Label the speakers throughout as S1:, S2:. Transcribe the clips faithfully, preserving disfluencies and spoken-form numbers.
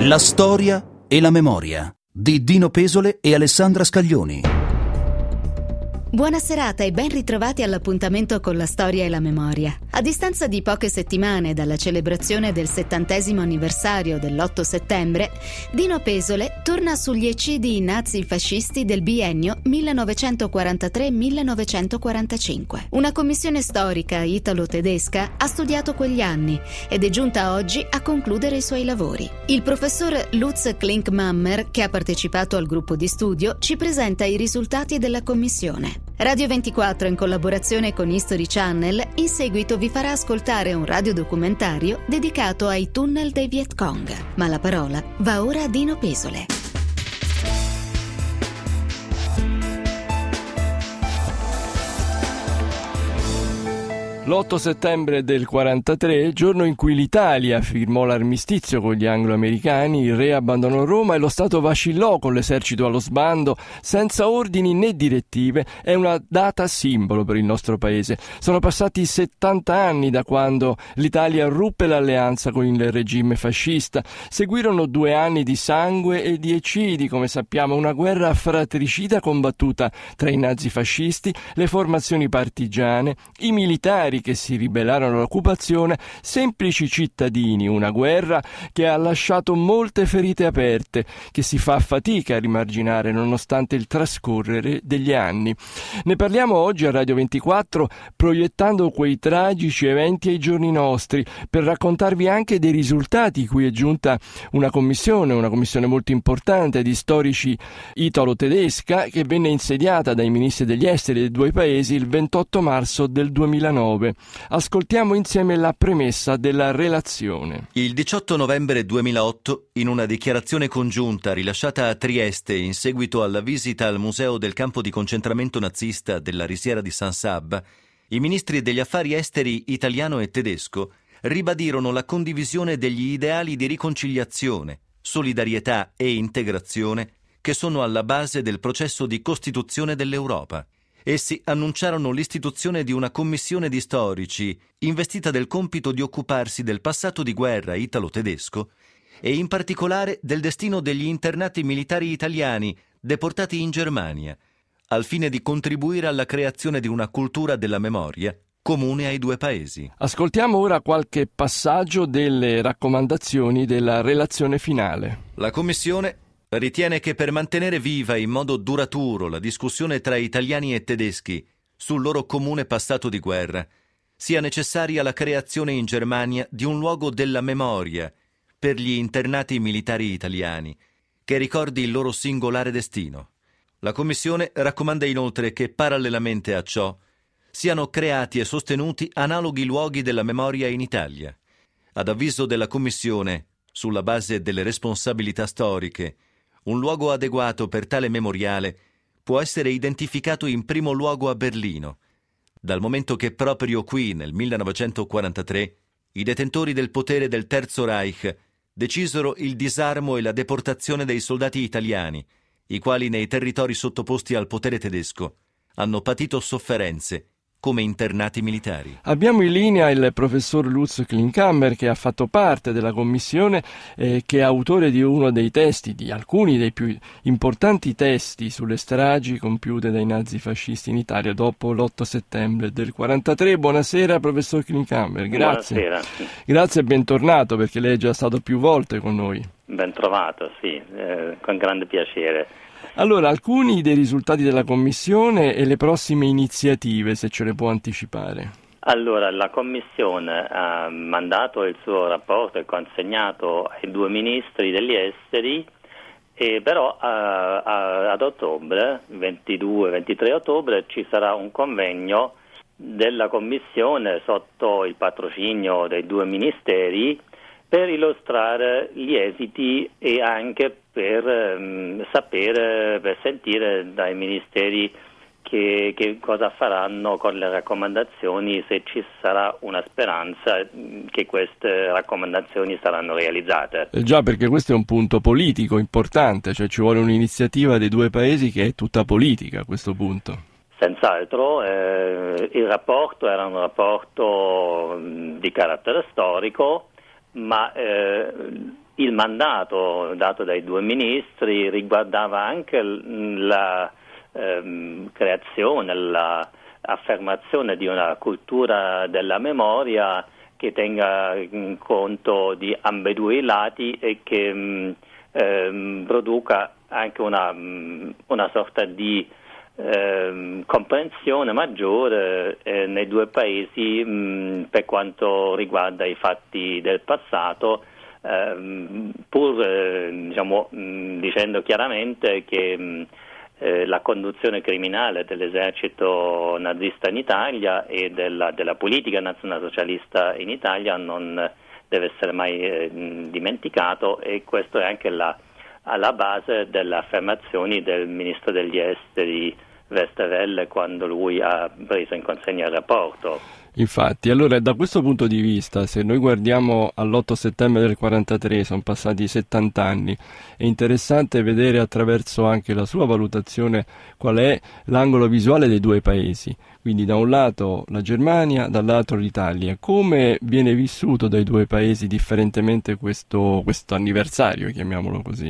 S1: La storia e la memoria di Dino Pesole e Alessandra Scaglioni.
S2: Buona serata e ben ritrovati all'appuntamento con la storia e la memoria. A distanza di poche settimane dalla celebrazione del settantesimo anniversario dell'otto settembre, Dino Pesole torna sugli eccidi nazi-fascisti del biennio millenovecentoquarantatré millenovecentoquarantacinque. Una commissione storica italo-tedesca ha studiato quegli anni ed è giunta oggi a concludere i suoi lavori. Il professor Lutz Klinkmammer, che ha partecipato al gruppo di studio, ci presenta i risultati della commissione. Radio ventiquattro, in collaborazione con History Channel, in seguito vi farà ascoltare un radiodocumentario dedicato ai tunnel dei Viet Cong. Ma la parola va ora a Dino Pesole.
S3: L'otto settembre del quarantatré, giorno in cui l'Italia firmò l'armistizio con gli anglo-americani, il re abbandonò Roma e lo Stato vacillò con l'esercito allo sbando, senza ordini né direttive, è una data simbolo per il nostro paese. Sono passati settanta anni da quando l'Italia ruppe l'alleanza con il regime fascista. Seguirono due anni di sangue e di eccidi, come sappiamo, una guerra fratricida combattuta tra i nazifascisti, le formazioni partigiane, i militari che si ribellarono all'occupazione, semplici cittadini, una guerra che ha lasciato molte ferite aperte, che si fa fatica a rimarginare nonostante il trascorrere degli anni. Ne parliamo oggi a Radio ventiquattro, proiettando quei tragici eventi ai giorni nostri, per raccontarvi anche dei risultati cui è giunta una commissione, una commissione molto importante di storici italo-tedesca, che venne insediata dai ministri degli esteri dei due paesi il ventotto marzo del duemilanove. Ascoltiamo insieme la premessa della relazione.
S4: Il diciotto novembre duemilaotto, in una dichiarazione congiunta rilasciata a Trieste in seguito alla visita al museo del campo di concentramento nazista della Risiera di San Sabba, i ministri degli affari esteri italiano e tedesco ribadirono la condivisione degli ideali di riconciliazione, solidarietà e integrazione che sono alla base del processo di costituzione dell'Europa. Essi annunciarono l'istituzione di una commissione di storici investita del compito di occuparsi del passato di guerra italo-tedesco e in particolare del destino degli internati militari italiani deportati in Germania, al fine di contribuire alla creazione di una cultura della memoria comune ai due paesi.
S3: Ascoltiamo ora qualche passaggio delle raccomandazioni della relazione finale.
S4: La Commissione ritiene che per mantenere viva in modo duraturo la discussione tra italiani e tedeschi sul loro comune passato di guerra sia necessaria la creazione in Germania di un luogo della memoria per gli internati militari italiani che ricordi il loro singolare destino. La Commissione raccomanda inoltre che parallelamente a ciò siano creati e sostenuti analoghi luoghi della memoria in Italia. Ad avviso della Commissione, sulla base delle responsabilità storiche, un luogo adeguato per tale memoriale può essere identificato in primo luogo a Berlino, dal momento che proprio qui, nel millenovecentoquarantatré, i detentori del potere del Terzo Reich decisero il disarmo e la deportazione dei soldati italiani, i quali nei territori sottoposti al potere tedesco hanno patito sofferenze come internati militari.
S3: Abbiamo in linea il professor Lutz Klinkmammer, che ha fatto parte della commissione, eh, che è autore di uno dei testi, di alcuni dei più importanti testi sulle stragi compiute dai nazifascisti in Italia dopo l'otto settembre del quarantatré. Buonasera professor Klinkmammer, grazie.
S5: Buonasera.
S3: Grazie e bentornato, perché lei è già stato più volte con noi.
S5: Ben trovato, sì, eh, con grande piacere.
S3: Allora, alcuni dei risultati della Commissione e le prossime iniziative, se ce le può anticipare.
S5: Allora, la Commissione ha mandato il suo rapporto e consegnato ai due ministri degli esteri, e però a, a, ad ottobre, ventidue ventitré ottobre, ci sarà un convegno della Commissione sotto il patrocinio dei due ministeri per illustrare gli esiti e anche per ehm, sapere, per sentire dai ministeri che, che cosa faranno con le raccomandazioni, se ci sarà una speranza che queste raccomandazioni saranno realizzate.
S3: Eh già, perché questo è un punto politico importante, cioè ci vuole un'iniziativa dei due paesi che è tutta politica a questo punto.
S5: Senz'altro, eh, il rapporto era un rapporto mh, di carattere storico, ma eh, il mandato dato dai due ministri riguardava anche la ehm, creazione, la affermazione di una cultura della memoria che tenga in conto di ambedue i lati e che mh, ehm, produca anche una, mh, una sorta di ehm, comprensione maggiore eh, nei due paesi mh, per quanto riguarda i fatti del passato, ehm, pur eh, diciamo, mh, dicendo chiaramente che mh, Eh, la conduzione criminale dell'esercito nazista in Italia e della, della politica nazionalsocialista in Italia non deve essere mai eh, dimenticato, e questo è anche la, alla base delle affermazioni del ministro degli esteri Westerwelle quando lui ha preso in consegna il rapporto.
S3: Infatti, allora da questo punto di vista, se noi guardiamo all'otto settembre del quarantatré, sono passati settanta anni, è interessante vedere attraverso anche la sua valutazione qual è l'angolo visuale dei due paesi. Quindi da un lato la Germania, dall'altro l'Italia. Come viene vissuto dai due paesi differentemente questo, questo anniversario, chiamiamolo così?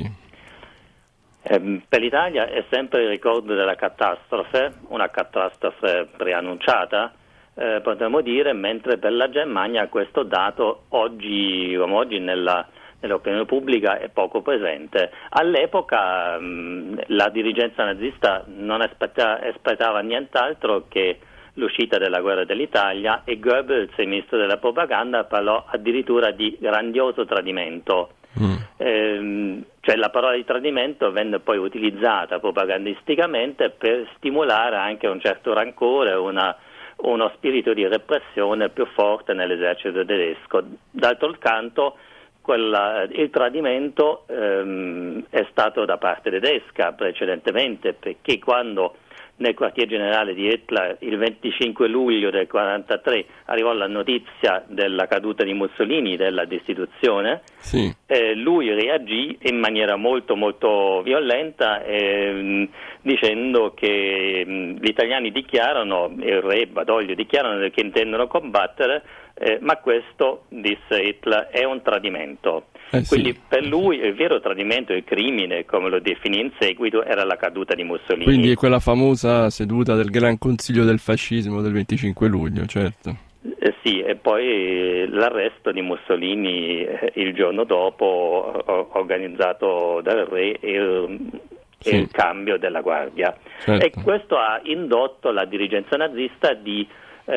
S5: Eh, per l'Italia è sempre il ricordo della catastrofe, una catastrofe preannunciata, Eh, potremmo dire, mentre per la Germania questo dato oggi, come oggi nella, nell'opinione pubblica è poco presente. All'epoca mh, la dirigenza nazista non aspettava, aspettava nient'altro che l'uscita della guerra dell'Italia, e Goebbels, il ministro della propaganda, parlò addirittura di grandioso tradimento. Mm. Eh, cioè la parola di tradimento venne poi utilizzata propagandisticamente per stimolare anche un certo rancore, una uno spirito di repressione più forte nell'esercito tedesco. D'altro canto, quella, il tradimento ehm, è stato da parte tedesca precedentemente, perché quando nel quartier generale di Hitler il venticinque luglio del quarantatré arrivò la notizia della caduta di Mussolini, della destituzione, sì. eh, lui reagì in maniera molto molto violenta eh, dicendo che mh, gli italiani dichiarano, il re Badoglio dichiarano che intendono combattere, eh, ma questo, disse Hitler, è un tradimento. Eh sì. Quindi per lui il vero tradimento, il crimine, come lo definì in seguito, era la caduta di Mussolini.
S3: Quindi è quella famosa seduta del Gran Consiglio del Fascismo del venticinque luglio, certo.
S5: Eh sì, e poi l'arresto di Mussolini eh, il giorno dopo, o- organizzato dal re, e il, sì. e il cambio della guardia. Certo. E questo ha indotto la dirigenza nazista di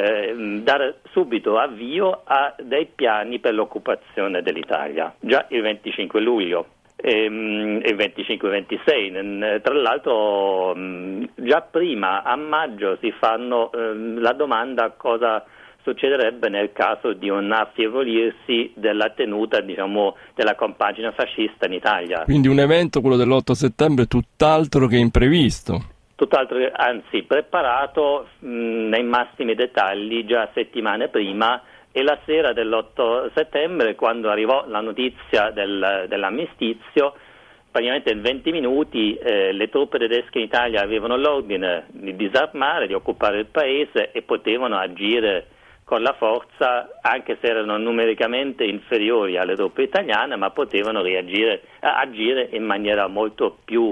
S5: Eh, dare subito avvio a dei piani per l'occupazione dell'Italia, già il venticinque luglio e ehm, il venticinque ventisei. Tra l'altro mh, già prima, a maggio, si fanno eh, la domanda cosa succederebbe nel caso di un affievolirsi della tenuta, diciamo, della compagine fascista in Italia.
S3: Quindi un evento, quello dell'otto settembre, tutt'altro che imprevisto.
S5: Tutt'altro, anzi preparato mh, nei massimi dettagli già settimane prima, e la sera dell'otto settembre, quando arrivò la notizia del, dell'armistizio, praticamente in venti minuti eh, le truppe tedesche in Italia avevano l'ordine di disarmare, di occupare il paese, e potevano agire con la forza, anche se erano numericamente inferiori alle truppe italiane, ma potevano reagire, agire in maniera molto più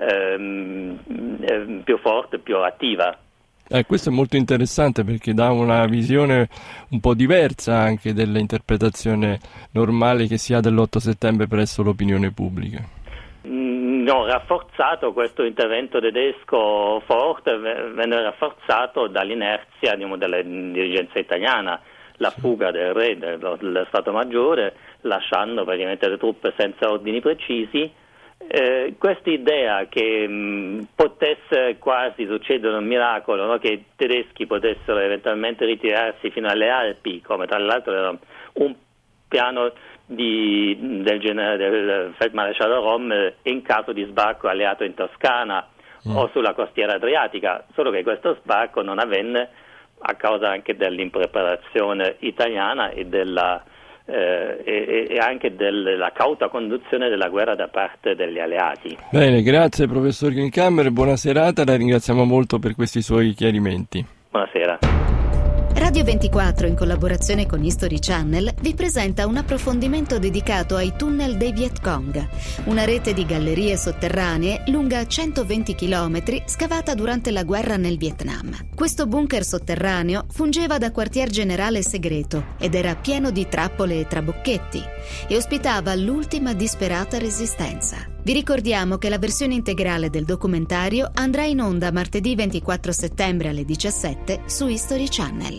S5: Ehm, ehm, più forte, più attiva.
S3: Eh, questo è molto interessante perché dà una visione un po' diversa anche dell'interpretazione normale che si ha dell'otto settembre presso l'opinione pubblica.
S5: Mm, no, rafforzato questo intervento tedesco forte, venne rafforzato dall'inerzia, diciamo, della dirigenza italiana, la sì. fuga del re, dello, dello Stato Maggiore, lasciando praticamente le truppe senza ordini precisi. Eh, questa idea che mh, potesse quasi succedere un miracolo, no? Che i tedeschi potessero eventualmente ritirarsi fino alle Alpi, come tra l'altro era un piano di, del, generale, del feldmaresciallo Rommel in caso di sbarco alleato in Toscana mm. o sulla costiera adriatica, solo che questo sbarco non avvenne a causa anche dell'impreparazione italiana e della Eh, e, e anche della cauta conduzione della guerra da parte degli alleati.
S3: Bene, grazie professor Grinkammer, buona serata, la ringraziamo molto per questi suoi chiarimenti.
S5: Buonasera.
S2: Radio ventiquattro, in collaborazione con History Channel, vi presenta un approfondimento dedicato ai tunnel dei Viet Cong, una rete di gallerie sotterranee lunga centoventi chilometri scavata durante la guerra nel Vietnam. Questo bunker sotterraneo fungeva da quartier generale segreto ed era pieno di trappole e trabocchetti e ospitava l'ultima disperata resistenza. Vi ricordiamo che la versione integrale del documentario andrà in onda martedì ventiquattro settembre alle diciassette su History Channel.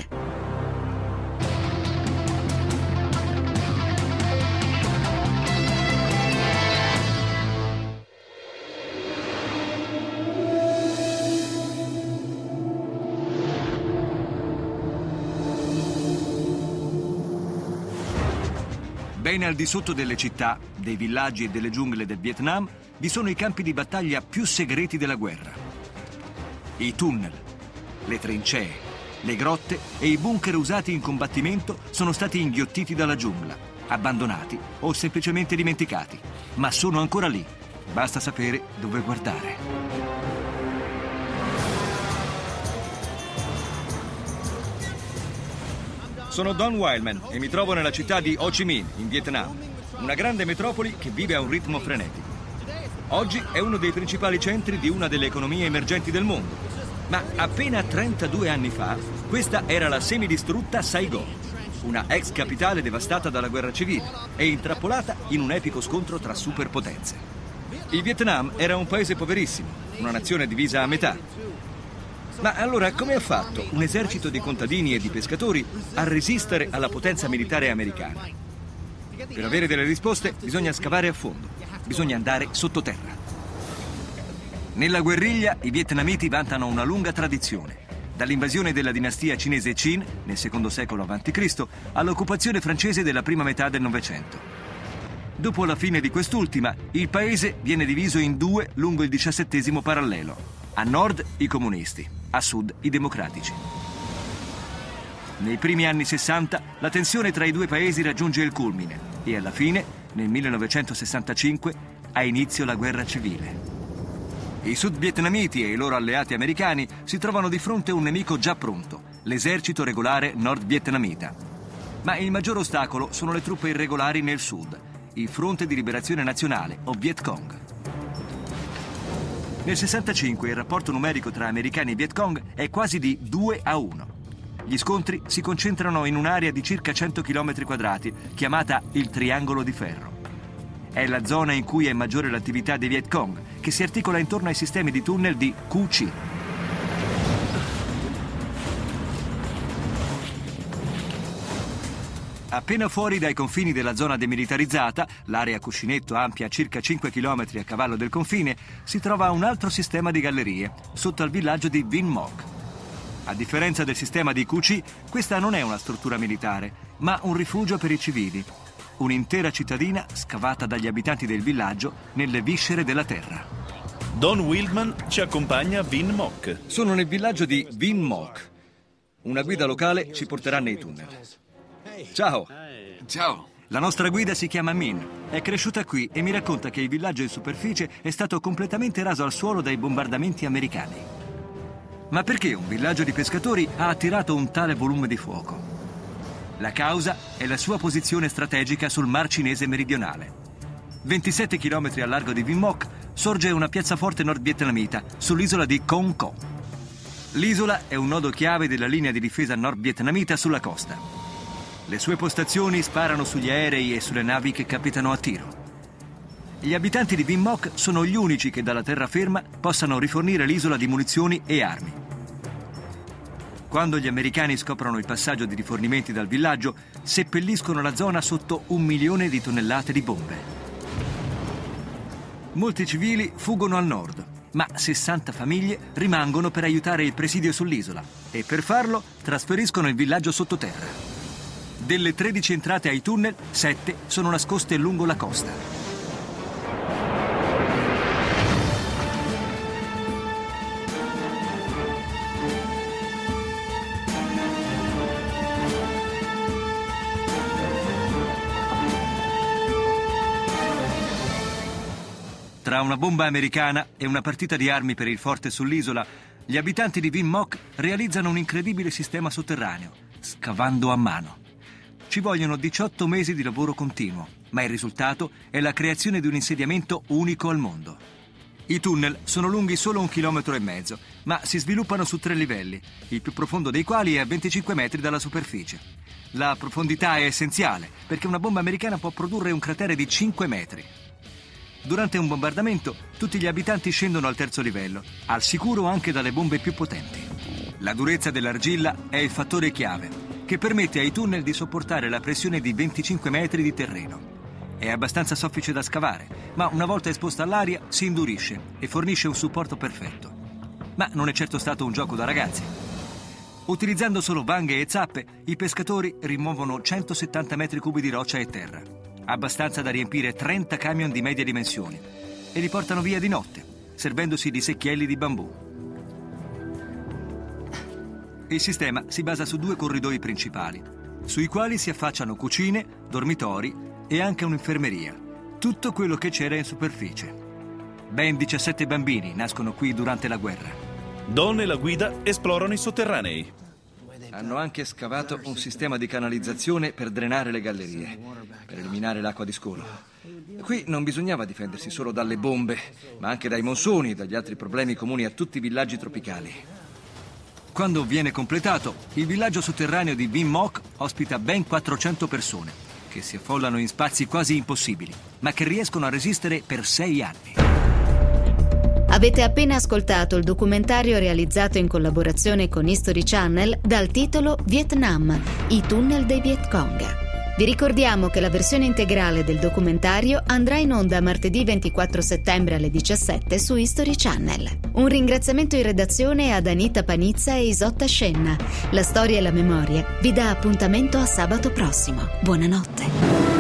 S6: Ben al di sotto delle città, dei villaggi e delle giungle del Vietnam vi sono i campi di battaglia più segreti della guerra. I tunnel, le trincee, le grotte e i bunker usati in combattimento sono stati inghiottiti dalla giungla, abbandonati o semplicemente dimenticati, ma sono ancora lì. Basta sapere dove guardare. Sono Don Wildman e mi trovo nella città di Ho Chi Minh, in Vietnam, una grande metropoli che vive a un ritmo frenetico. Oggi è uno dei principali centri di una delle economie emergenti del mondo, ma appena trentadue anni fa questa era la semidistrutta Saigon, una ex capitale devastata dalla guerra civile e intrappolata in un epico scontro tra superpotenze. Il Vietnam era un paese poverissimo, una nazione divisa a metà. Ma allora come ha fatto un esercito di contadini e di pescatori a resistere alla potenza militare americana? Per avere delle risposte bisogna scavare a fondo, bisogna andare sottoterra. Nella guerriglia i vietnamiti vantano una lunga tradizione, dall'invasione della dinastia cinese Qin nel secondo secolo avanti Cristo all'occupazione francese della prima metà del Novecento. Dopo la fine di quest'ultima, il paese viene diviso in due lungo il diciassettesimo parallelo. A nord i comunisti, a sud i democratici. Nei primi anni sessanta la tensione tra i due paesi raggiunge il culmine e alla fine, nel millenovecentosessantacinque, ha inizio la guerra civile. I sudvietnamiti e i loro alleati americani si trovano di fronte a un nemico già pronto, l'esercito regolare nord-vietnamita. Ma il maggior ostacolo sono le truppe irregolari nel sud, il Fronte di Liberazione Nazionale, o Viet Cong. Nel sessantacinque il rapporto numerico tra americani e Viet Cong è quasi di due a uno. Gli scontri si concentrano in un'area di circa cento chilometri quadrati, chiamata il Triangolo di Ferro. È la zona in cui è maggiore l'attività dei Viet Cong, che si articola intorno ai sistemi di tunnel di Cu Chi. Appena fuori dai confini della zona demilitarizzata, l'area cuscinetto ampia circa cinque chilometri a cavallo del confine, si trova un altro sistema di gallerie, sotto al villaggio di Vinh Moc. A differenza del sistema di Cu Chi, questa non è una struttura militare, ma un rifugio per i civili. Un'intera cittadina scavata dagli abitanti del villaggio nelle viscere della terra.
S7: Don Wildman ci accompagna a Vinh Moc.
S6: Sono nel villaggio di Vinh Moc. Una guida locale ci porterà nei tunnel. Ciao.
S8: Ciao.
S6: La nostra guida si chiama Min, è cresciuta qui e mi racconta che il villaggio in superficie è stato completamente raso al suolo dai bombardamenti americani. Ma perché un villaggio di pescatori ha attirato un tale volume di fuoco? La causa è la sua posizione strategica sul Mar Cinese meridionale. ventisette chilometri a largo di Vinh Moc sorge una piazzaforte nord-vietnamita sull'isola di Con Co. L'isola è un nodo chiave della linea di difesa nord-vietnamita sulla costa. Le sue postazioni sparano sugli aerei e sulle navi che capitano a tiro. Gli abitanti di Vinh Moc sono gli unici che dalla terraferma possano rifornire l'isola di munizioni e armi. Quando gli americani scoprono il passaggio di rifornimenti dal villaggio, seppelliscono la zona sotto un milione di tonnellate di bombe. Molti civili fuggono al nord, ma sessanta famiglie rimangono per aiutare il presidio sull'isola e per farlo trasferiscono il villaggio sottoterra. Delle tredici entrate ai tunnel, sette sono nascoste lungo la costa. Tra una bomba americana e una partita di armi per il forte sull'isola, gli abitanti di Vinh Moc realizzano un incredibile sistema sotterraneo, scavando a mano. ci vogliono diciotto mesi di lavoro continuo, ma il risultato è la creazione di un insediamento unico al mondo. I tunnel sono lunghi solo un chilometro e mezzo, ma si sviluppano su tre livelli, il più profondo dei quali è a venticinque metri dalla superficie. La profondità è essenziale, perché una bomba americana può produrre un cratere di cinque metri. Durante un bombardamento, tutti gli abitanti scendono al terzo livello, al sicuro anche dalle bombe più potenti. La durezza dell'argilla è il fattore chiave, che permette ai tunnel di sopportare la pressione di venticinque metri di terreno. È abbastanza soffice da scavare, ma una volta esposta all'aria si indurisce e fornisce un supporto perfetto. Ma non è certo stato un gioco da ragazzi. Utilizzando solo vanghe e zappe, i pescatori rimuovono centosettanta metri cubi di roccia e terra, abbastanza da riempire trenta camion di medie dimensioni, e li portano via di notte, servendosi di secchielli di bambù. Il sistema si basa su due corridoi principali, sui quali si affacciano cucine, dormitori e anche un'infermeria, tutto quello che c'era in superficie. Ben diciassette bambini nascono qui durante la guerra.
S7: Don e la guida esplorano i sotterranei.
S6: Hanno anche scavato un sistema di canalizzazione per drenare le gallerie, per eliminare l'acqua di scolo. Qui non bisognava difendersi solo dalle bombe, ma anche dai monsoni e dagli altri problemi comuni a tutti i villaggi tropicali. Quando viene completato, il villaggio sotterraneo di Vin Moch ospita ben quattrocento persone, che si affollano in spazi quasi impossibili, ma che riescono a resistere per sei anni.
S2: Avete appena ascoltato il documentario realizzato in collaborazione con History Channel dal titolo Vietnam, i tunnel dei Viet Cong. Vi ricordiamo che la versione integrale del documentario andrà in onda martedì ventiquattro settembre alle diciassette su History Channel. Un ringraziamento in redazione ad Anita Panizza e Isotta Scenna. La storia e la memoria vi dà appuntamento a sabato prossimo. Buonanotte.